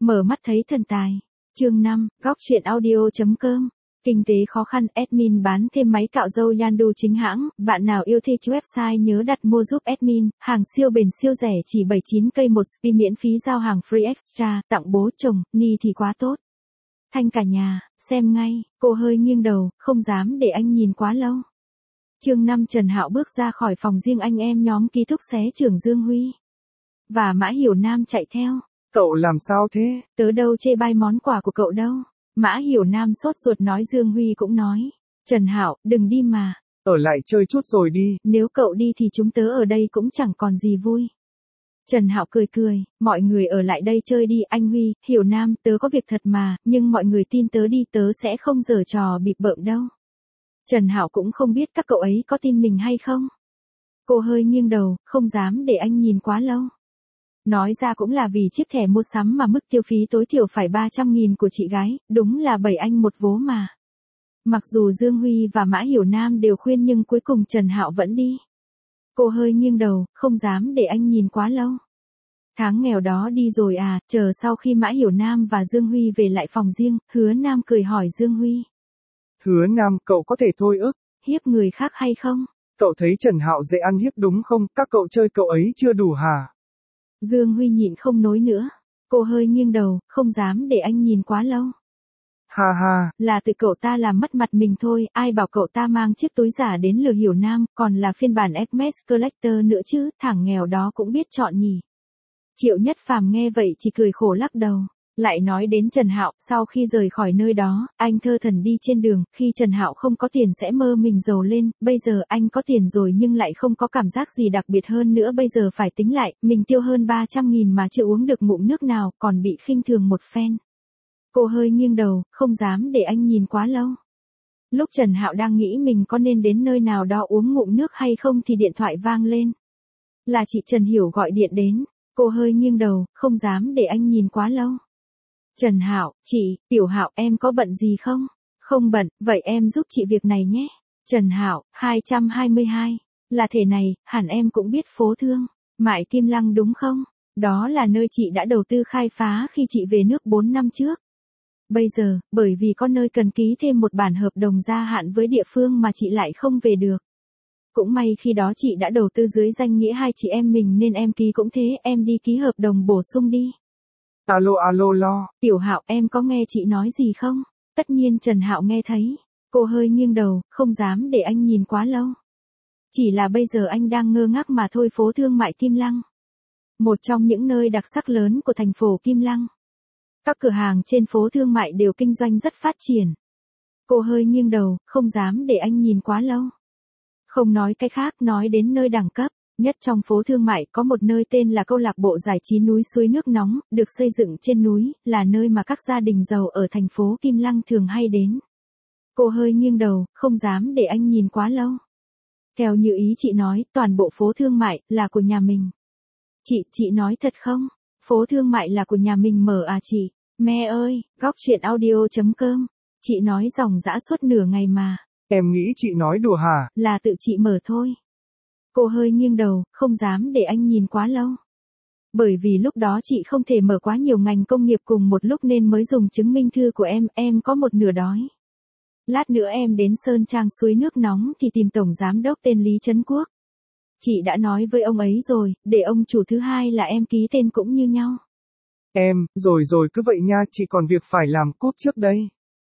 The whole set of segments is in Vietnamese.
Mở mắt thấy thần tài. Chương 5, góc truyện audio.com. Kinh tế khó khăn, admin bán thêm máy cạo râu Yandu chính hãng, bạn nào yêu thích website nhớ đặt mua giúp admin, hàng siêu bền siêu rẻ chỉ 79k một spi miễn phí giao hàng free extra, tặng bố chồng, Ni thì quá tốt. Thanh cả nhà, xem ngay, cô hơi nghiêng đầu, không dám để anh nhìn quá lâu. Chương 5 Trần Hạo bước ra khỏi phòng riêng anh em nhóm ký túc xé trưởng Dương Huy. Và Mã Hiểu Nam chạy theo. Cậu làm sao thế? Tớ đâu chê bai món quà của cậu đâu. Mã Hiểu Nam sốt ruột nói. Dương Huy cũng nói. Trần Hạo, đừng đi mà. Ở lại chơi chút rồi đi. Nếu cậu đi thì chúng tớ ở đây cũng chẳng còn gì vui. Trần Hạo cười cười, mọi người ở lại đây chơi đi anh Huy, Hiểu Nam, tớ có việc thật mà, nhưng mọi người tin tớ đi, tớ sẽ không giở trò bịp bợm đâu. Trần Hạo cũng không biết các cậu ấy có tin mình hay không. Cô hơi nghiêng đầu, không dám để anh nhìn quá lâu. Nói ra cũng là vì chiếc thẻ mua sắm mà mức tiêu phí tối thiểu phải 300.000 của chị gái, đúng là 7 anh một vố mà. Mặc dù Dương Huy và Mã Hiểu Nam đều khuyên nhưng cuối cùng Trần Hạo vẫn đi. Cô hơi nghiêng đầu, không dám để anh nhìn quá lâu. Tháng nghèo đó đi rồi à, chờ sau khi Mã Hiểu Nam và Dương Huy về lại phòng riêng, Hứa Nam cười hỏi Dương Huy. Hứa Nam, cậu có thể thôi ức. Hiếp người khác hay không? Cậu thấy Trần Hạo dễ ăn hiếp đúng không, các cậu chơi cậu ấy chưa đủ hả? Dương Huy nhịn không nói nữa. Cô hơi nghiêng đầu, không dám để anh nhìn quá lâu. Ha ha. Là tự cậu ta làm mất mặt mình thôi, ai bảo cậu ta mang chiếc túi giả đến lừa Hiểu Nam, còn là phiên bản Hermes Collector nữa chứ, thằng nghèo đó cũng biết chọn nhỉ. Triệu Nhất Phàm nghe vậy chỉ cười khổ lắc đầu. Lại nói đến Trần Hạo, sau khi rời khỏi nơi đó, anh thơ thẩn đi trên đường, khi Trần Hạo không có tiền sẽ mơ mình giàu lên, bây giờ anh có tiền rồi nhưng lại không có cảm giác gì đặc biệt hơn nữa, bây giờ phải tính lại, mình tiêu hơn 300.000 mà chưa uống được ngụm nước nào, còn bị khinh thường một phen. Cô hơi nghiêng đầu, không dám để anh nhìn quá lâu. Lúc Trần Hạo đang nghĩ mình có nên đến nơi nào đó uống ngụm nước hay không thì điện thoại vang lên. Là chị Trần Hiểu gọi điện đến. Cô hơi nghiêng đầu, không dám để anh nhìn quá lâu. Trần Hạo, chị, Tiểu Hạo, em có bận gì không? Không bận, vậy em giúp chị việc này nhé. Trần Hạo, 222. Là thế này, hẳn em cũng biết phố Thương Mại Kim Lăng đúng không? Đó là nơi chị đã đầu tư khai phá khi chị về nước 4 năm trước. Bây giờ, bởi vì có nơi cần ký thêm một bản hợp đồng gia hạn với địa phương mà chị lại không về được. Cũng may khi đó chị đã đầu tư dưới danh nghĩa hai chị em mình nên em ký cũng thế, em đi ký hợp đồng bổ sung đi. Alo alo lo. Tiểu Hạo, em có nghe chị nói gì không? Tất nhiên Trần Hạo nghe thấy. Cô hơi nghiêng đầu, không dám để anh nhìn quá lâu. Chỉ là bây giờ anh đang ngơ ngác mà thôi. Phố Thương Mại Kim Lăng, một trong những nơi đặc sắc lớn của thành phố Kim Lăng. Các cửa hàng trên phố thương mại đều kinh doanh rất phát triển. Cô hơi nghiêng đầu, không dám để anh nhìn quá lâu. Không nói cái khác, nói đến nơi đẳng cấp nhất trong phố thương mại có một nơi tên là câu lạc bộ giải trí núi suối nước nóng, được xây dựng trên núi, là nơi mà các gia đình giàu ở thành phố Kim Lăng thường hay đến. Cô hơi nghiêng đầu, không dám để anh nhìn quá lâu. Theo như ý chị nói, toàn bộ phố thương mại là của nhà mình. Chị nói thật không? Phố thương mại là của nhà mình mở à chị? Mẹ ơi, góc truyện audio.com. Chị nói dòng dã suốt nửa ngày mà. Em nghĩ chị nói đùa hả? Là tự chị mở thôi. Cô hơi nghiêng đầu, không dám để anh nhìn quá lâu. Bởi vì lúc đó chị không thể mở quá nhiều ngành công nghiệp cùng một lúc nên mới dùng chứng minh thư của em có một nửa đói. Lát nữa em đến Sơn Trang suối nước nóng thì tìm tổng giám đốc tên Lý Trấn Quốc. Chị đã nói với ông ấy rồi, để ông chủ thứ hai là em ký tên cũng như nhau. Em, rồi cứ vậy nha, chị còn việc phải làm cút trước đây.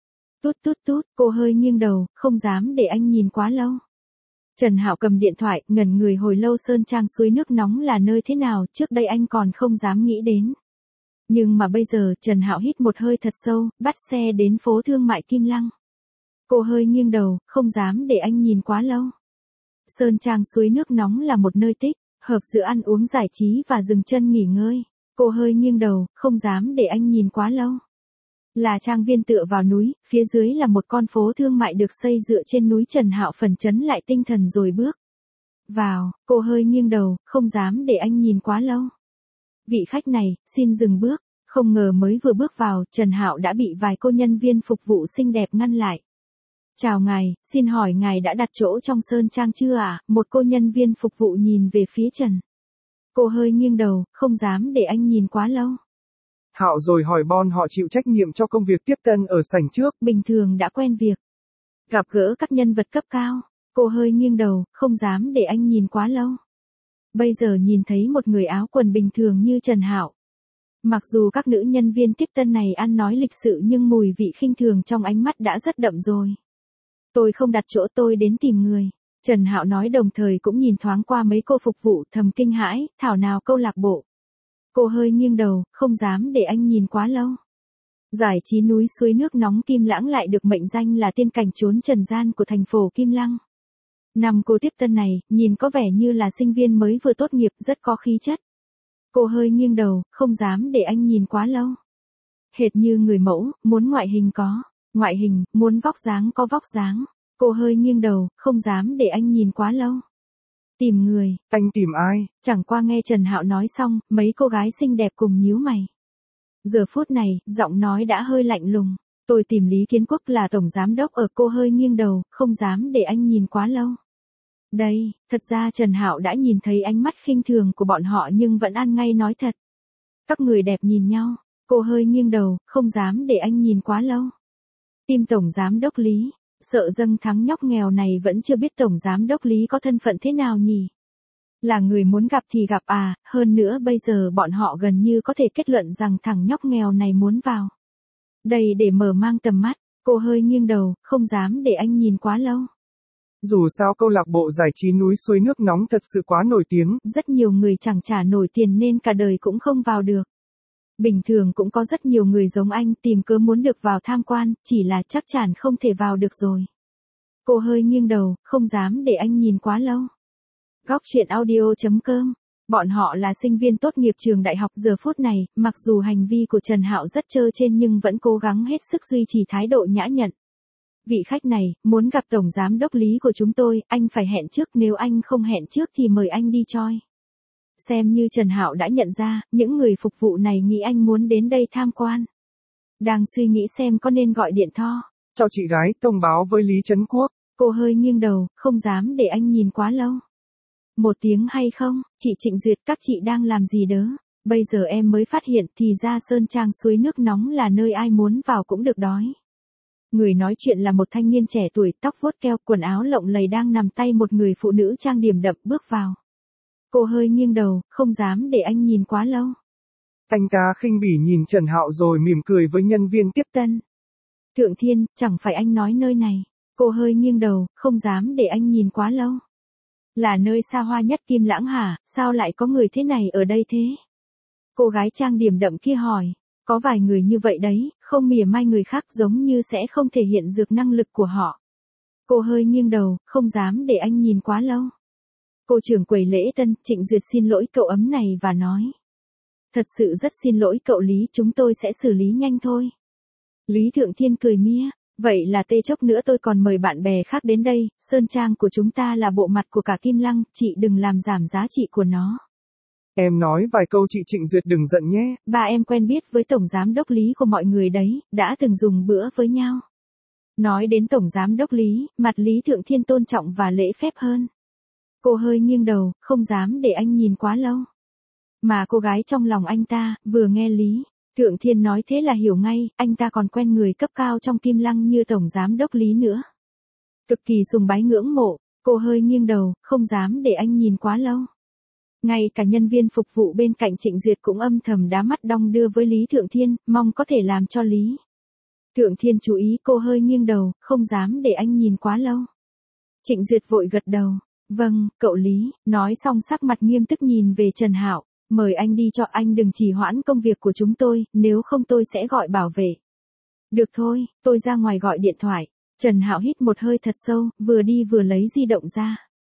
Tút, cô hơi nghiêng đầu, không dám để anh nhìn quá lâu. Trần Hạo cầm điện thoại, ngẩn người hồi lâu. Sơn Trang suối nước nóng là nơi thế nào, trước đây anh còn không dám nghĩ đến. Nhưng mà bây giờ, Trần Hạo hít một hơi thật sâu, bắt xe đến phố Thương Mại Kim Lăng. Cô hơi nghiêng đầu, không dám để anh nhìn quá lâu. Sơn Trang suối nước nóng là một nơi tích hợp giữa ăn uống giải trí và dừng chân nghỉ ngơi. Cô hơi nghiêng đầu, không dám để anh nhìn quá lâu. Là trang viên tựa vào núi, phía dưới là một con phố thương mại được xây dựa trên núi. Trần Hạo phấn chấn lại tinh thần rồi bước vào. Cô hơi nghiêng đầu, không dám để anh nhìn quá lâu. Vị khách này, xin dừng bước. Không ngờ mới vừa bước vào, Trần Hạo đã bị vài cô nhân viên phục vụ xinh đẹp ngăn lại. Chào ngài, xin hỏi ngài đã đặt chỗ trong Sơn Trang chưa ạ? Một cô nhân viên phục vụ nhìn về phía Trần. Cô hơi nghiêng đầu, không dám để anh nhìn quá lâu. Hạo rồi hỏi Bon họ chịu trách nhiệm cho công việc tiếp tân ở sảnh trước. Bình thường đã quen việc gặp gỡ các nhân vật cấp cao. Cô hơi nghiêng đầu, không dám để anh nhìn quá lâu. Bây giờ nhìn thấy một người áo quần bình thường như Trần Hạo. Mặc dù các nữ nhân viên tiếp tân này ăn nói lịch sự nhưng mùi vị khinh thường trong ánh mắt đã rất đậm rồi. Tôi không đặt chỗ, tôi đến tìm người. Trần Hạo nói đồng thời cũng nhìn thoáng qua mấy cô phục vụ, thầm kinh hãi, thảo nào câu lạc bộ. Cô hơi nghiêng đầu, không dám để anh nhìn quá lâu. Giải trí núi suối nước nóng Kim Lãng lại được mệnh danh là tiên cảnh trốn trần gian của thành phố Kim Lăng. Năm cô tiếp tân này, nhìn có vẻ như là sinh viên mới vừa tốt nghiệp, rất có khí chất. Cô hơi nghiêng đầu, không dám để anh nhìn quá lâu. Hệt như người mẫu, muốn ngoại hình có ngoại hình, muốn vóc dáng có vóc dáng. Cô hơi nghiêng đầu, không dám để anh nhìn quá lâu. Tìm người. Anh tìm ai? Chẳng qua nghe Trần Hạo nói xong, mấy cô gái xinh đẹp cùng nhíu mày. Giờ phút này, giọng nói đã hơi lạnh lùng. Tôi tìm Lý Kiến Quốc là tổng giám đốc ở. Cô hơi nghiêng đầu, không dám để anh nhìn quá lâu. Đây, thật ra Trần Hạo đã nhìn thấy ánh mắt khinh thường của bọn họ nhưng vẫn ăn ngay nói thật. Các người đẹp nhìn nhau, cô hơi nghiêng đầu, không dám để anh nhìn quá lâu. Tìm tổng giám đốc Lý, sợ dâng thắng nhóc nghèo này vẫn chưa biết tổng giám đốc Lý có thân phận thế nào nhỉ? Là người muốn gặp thì gặp à, hơn nữa bây giờ bọn họ gần như có thể kết luận rằng thằng nhóc nghèo này muốn vào đây để mở mang tầm mắt. Cô hơi nghiêng đầu, không dám để anh nhìn quá lâu. Dù sao câu lạc bộ giải trí núi suối nước nóng thật sự quá nổi tiếng. Rất nhiều người chẳng trả nổi tiền nên cả đời cũng không vào được. Bình thường cũng có rất nhiều người giống anh tìm cớ muốn được vào tham quan, chỉ là chắc chắn không thể vào được rồi. Cô hơi nghiêng đầu, không dám để anh nhìn quá lâu. Góc chuyện audio.com. Bọn họ là sinh viên tốt nghiệp trường đại học giờ phút này, mặc dù hành vi của Trần Hạo rất trơ trên nhưng vẫn cố gắng hết sức duy trì thái độ nhã nhặn. Vị khách này, muốn gặp tổng giám đốc Lý của chúng tôi, anh phải hẹn trước, nếu anh không hẹn trước thì mời anh đi choi. Xem như Trần Hạo đã nhận ra, những người phục vụ này nghĩ anh muốn đến đây tham quan. Đang suy nghĩ xem có nên gọi điện thoại cho chị gái thông báo với Lý Trấn Quốc. Cô hơi nghiêng đầu, không dám để anh nhìn quá lâu. Một tiếng hay không, chị Trịnh Duyệt, các chị đang làm gì đớ? Bây giờ em mới phát hiện thì ra Sơn Trang suối nước nóng là nơi ai muốn vào cũng được đói. Người nói chuyện là một thanh niên trẻ tuổi, tóc vuốt keo, quần áo lộng lẫy đang nằm tay một người phụ nữ trang điểm đậm bước vào. Cô hơi nghiêng đầu, không dám để anh nhìn quá lâu. Anh ta khinh bỉ nhìn Trần Hạo rồi mỉm cười với nhân viên tiếp tân. Thượng Thiên, chẳng phải anh nói nơi này. Cô hơi nghiêng đầu, không dám để anh nhìn quá lâu. Là nơi xa hoa nhất Kim Lãng hả, sao lại có người thế này ở đây thế? Cô gái trang điểm đậm kia hỏi. Có vài người như vậy đấy, không mỉa mai người khác giống như sẽ không thể hiện được năng lực của họ. Cô hơi nghiêng đầu, không dám để anh nhìn quá lâu. Cô trưởng quầy lễ tân, Trịnh Duyệt xin lỗi cậu ấm này và nói. Thật sự rất xin lỗi cậu Lý, chúng tôi sẽ xử lý nhanh thôi. Lý Thượng Thiên cười mía, vậy là tê chốc nữa tôi còn mời bạn bè khác đến đây, Sơn Trang của chúng ta là bộ mặt của cả Kim Lăng, chị đừng làm giảm giá trị của nó. Em nói vài câu chị Trịnh Duyệt đừng giận nhé. Ba em quen biết với tổng giám đốc Lý của mọi người đấy, đã từng dùng bữa với nhau. Nói đến tổng giám đốc Lý, mặt Lý Thượng Thiên tôn trọng và lễ phép hơn. Cô hơi nghiêng đầu, không dám để anh nhìn quá lâu. Mà cô gái trong lòng anh ta, vừa nghe Lý Thượng Thiên nói thế là hiểu ngay, anh ta còn quen người cấp cao trong Kim Lăng như tổng giám đốc Lý nữa. Cực kỳ sùng bái ngưỡng mộ, cô hơi nghiêng đầu, không dám để anh nhìn quá lâu. Ngay cả nhân viên phục vụ bên cạnh Trịnh Duyệt cũng âm thầm đá mắt đong đưa với Lý Thượng Thiên, mong có thể làm cho Lý Thượng Thiên chú ý. Cô hơi nghiêng đầu, không dám để anh nhìn quá lâu. Trịnh Duyệt vội gật đầu. Vâng, cậu Lý, nói xong sắc mặt nghiêm túc nhìn về Trần Hạo, mời anh đi cho, anh đừng trì hoãn công việc của chúng tôi, nếu không tôi sẽ gọi bảo vệ. Được thôi, tôi ra ngoài gọi điện thoại. Trần Hạo hít một hơi thật sâu, vừa đi vừa lấy di động ra.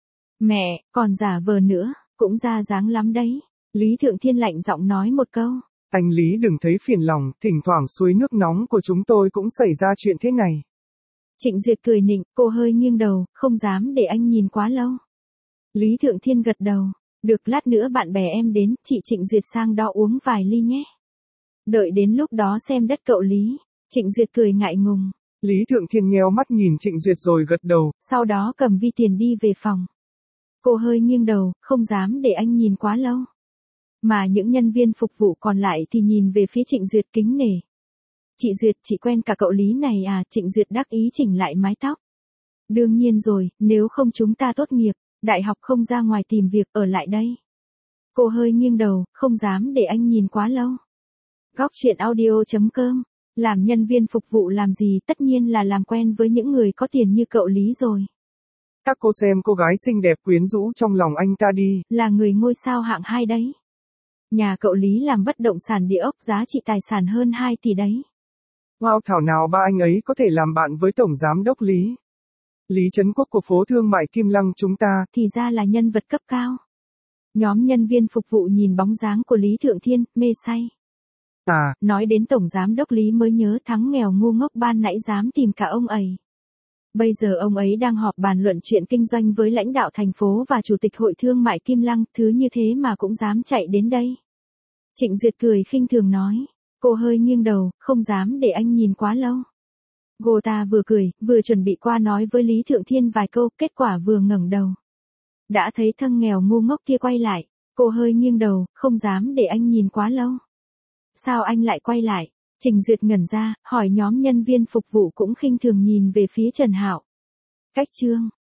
Mẹ, còn giả vờ nữa, cũng ra dáng lắm đấy. Lý Thượng Thiên lạnh giọng nói một câu. Anh Lý đừng thấy phiền lòng, thỉnh thoảng suối nước nóng của chúng tôi cũng xảy ra chuyện thế này. Trịnh Duyệt cười nịnh, cô hơi nghiêng đầu, không dám để anh nhìn quá lâu. Lý Thượng Thiên gật đầu. Được, lát nữa bạn bè em đến, chị Trịnh Duyệt sang đó uống vài ly nhé. Đợi đến lúc đó xem đất cậu Lý. Trịnh Duyệt cười ngại ngùng. Lý Thượng Thiên nheo mắt nhìn Trịnh Duyệt rồi gật đầu. Sau đó cầm vi tiền đi về phòng. Cô hơi nghiêng đầu, không dám để anh nhìn quá lâu. Mà những nhân viên phục vụ còn lại thì nhìn về phía Trịnh Duyệt kính nể. Chị Duyệt, chị quen cả cậu Lý này à? Trịnh Duyệt đắc ý chỉnh lại mái tóc. Đương nhiên rồi, nếu không chúng ta tốt nghiệp, đại học không ra ngoài tìm việc, ở lại đây. Cô hơi nghiêng đầu, không dám để anh nhìn quá lâu. Góc truyện audio.com. Làm nhân viên phục vụ làm gì, tất nhiên là làm quen với những người có tiền như cậu Lý rồi. Các cô xem cô gái xinh đẹp quyến rũ trong lòng anh ta đi. Là người ngôi sao hạng 2 đấy. Nhà cậu Lý làm bất động sản địa ốc, giá trị tài sản hơn 2 tỷ đấy. Wow, thảo nào ba anh ấy có thể làm bạn với Tổng Giám đốc Lý. Lý Trấn Quốc của phố thương mại Kim Lăng chúng ta. Thì ra là nhân vật cấp cao. Nhóm nhân viên phục vụ nhìn bóng dáng của Lý Thượng Thiên, mê say. À, nói đến Tổng Giám đốc Lý mới nhớ thằng nghèo ngu ngốc ban nãy dám tìm cả ông ấy. Bây giờ ông ấy đang họp bàn luận chuyện kinh doanh với lãnh đạo thành phố và chủ tịch hội thương mại Kim Lăng, thứ như thế mà cũng dám chạy đến đây. Trịnh Duyệt cười khinh thường nói. Cô hơi nghiêng đầu, không dám để anh nhìn quá lâu. Cô ta vừa cười, vừa chuẩn bị qua nói với Lý Thượng Thiên vài câu, kết quả vừa ngẩng đầu. Đã thấy thằng nghèo ngu ngốc kia quay lại. Cô hơi nghiêng đầu, không dám để anh nhìn quá lâu. Sao anh lại quay lại? Trịnh Duyệt ngẩn ra, hỏi nhóm nhân viên phục vụ cũng khinh thường nhìn về phía Trần Hạo. Cách chương